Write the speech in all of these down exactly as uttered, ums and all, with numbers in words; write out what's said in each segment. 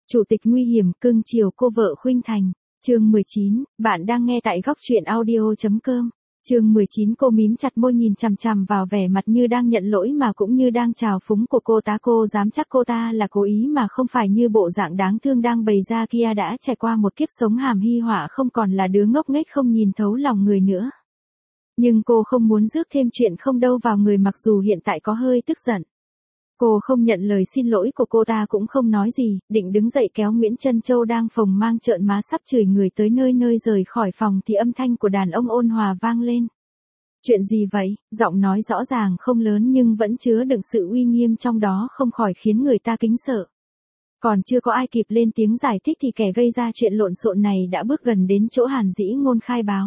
Chủ tịch nguy hiểm cưng chiều cô vợ khuynh thành. Chương mười chín, bạn đang nghe tại góc truyện audio chấm com. Chương mười chín cô mím chặt môi nhìn chằm chằm vào vẻ mặt như đang nhận lỗi mà cũng như đang trào phúng của cô ta. Cô dám chắc cô ta là cố ý mà không phải như bộ dạng đáng thương đang bày ra kia, đã trải qua một kiếp sống hàm hi họa, không còn là đứa ngốc nghếch không nhìn thấu lòng người nữa. Nhưng cô không muốn rước thêm chuyện không đâu vào người, mặc dù hiện tại có hơi tức giận. Cô không nhận lời xin lỗi của cô ta cũng không nói gì, định đứng dậy kéo Nguyễn Trân Châu đang phồng mang trợn má sắp chửi người tới nơi nơi rời khỏi phòng thì âm thanh của đàn ông ôn hòa vang lên. Chuyện gì vậy? Giọng nói rõ ràng không lớn nhưng vẫn chứa đựng sự uy nghiêm trong đó, không khỏi khiến người ta kính sợ. Còn chưa có ai kịp lên tiếng giải thích thì kẻ gây ra chuyện lộn xộn này đã bước gần đến chỗ Hàn Dĩ Ngôn khai báo.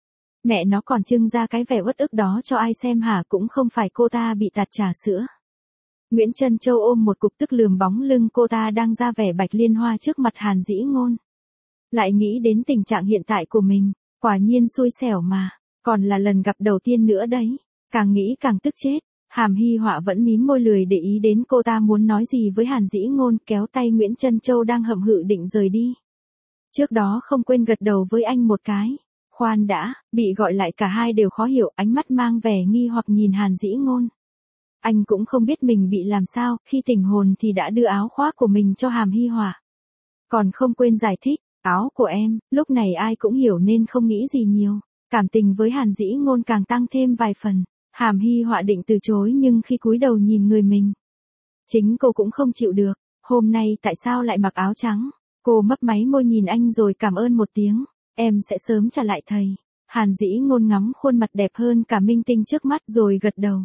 Mẹ nó còn trưng ra cái vẻ uất ức đó cho ai xem hả? Cũng không phải cô ta bị tạt trà sữa. Nguyễn Trân Châu ôm một cục tức lườm bóng lưng cô ta đang ra vẻ bạch liên hoa trước mặt Hàn Dĩ Ngôn. Lại nghĩ đến tình trạng hiện tại của mình, quả nhiên xui xẻo mà, còn là lần gặp đầu tiên nữa đấy. Càng nghĩ càng tức chết, Hàm Hi Họa vẫn mím môi lười để ý đến cô ta muốn nói gì với Hàn Dĩ Ngôn, kéo tay Nguyễn Trân Châu đang hậm hự định rời đi. Trước đó không quên gật đầu với anh một cái. Khoan đã, bị gọi lại cả hai đều khó hiểu, ánh mắt mang vẻ nghi hoặc nhìn Hàn Dĩ Ngôn. Anh cũng không biết mình bị làm sao, khi tỉnh hồn thì đã đưa áo khoác của mình cho Hàm Hi Họa. Còn không quên giải thích, áo của em, lúc này ai cũng hiểu nên không nghĩ gì nhiều. Cảm tình với Hàn Dĩ Ngôn càng tăng thêm vài phần. Hàm Hi Họa định từ chối nhưng khi cúi đầu nhìn người mình, chính cô cũng không chịu được. Hôm nay tại sao lại mặc áo trắng? Cô mấp máy môi nhìn anh rồi cảm ơn một tiếng. Em sẽ sớm trả lại thầy. Hàn Dĩ Ngôn ngắm khuôn mặt đẹp hơn cả minh tinh trước mắt rồi gật đầu.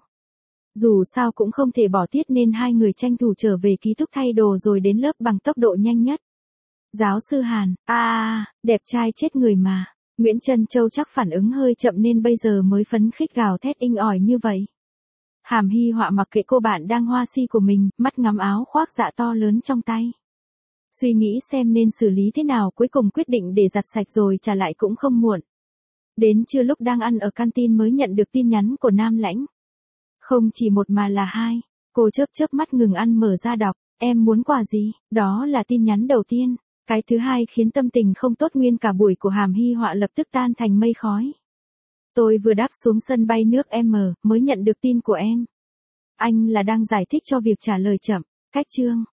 Dù sao cũng không thể bỏ tiết nên hai người tranh thủ trở về ký túc thay đồ rồi đến lớp bằng tốc độ nhanh nhất. Giáo sư Hàn, a à, đẹp trai chết người mà. Nguyễn Trân Châu chắc phản ứng hơi chậm nên bây giờ mới phấn khích gào thét inh ỏi như vậy. Hàm Hi Họa mặc kệ cô bạn đang hoa si của mình, mắt ngắm áo khoác dạ to lớn trong tay. Suy nghĩ xem nên xử lý thế nào, cuối cùng quyết định để giặt sạch rồi trả lại cũng không muộn. Đến trưa lúc đang ăn ở canteen mới nhận được tin nhắn của Nam Lãnh. Không chỉ một mà là hai, cô chớp chớp mắt ngừng ăn mở ra đọc, em muốn quà gì? Đó là tin nhắn đầu tiên. Cái thứ hai khiến tâm tình không tốt nguyên cả buổi của Hàm Hi Họa lập tức tan thành mây khói. Tôi vừa đáp xuống sân bay nước M mới nhận được tin của em. Anh là đang giải thích cho việc trả lời chậm. Cách chương.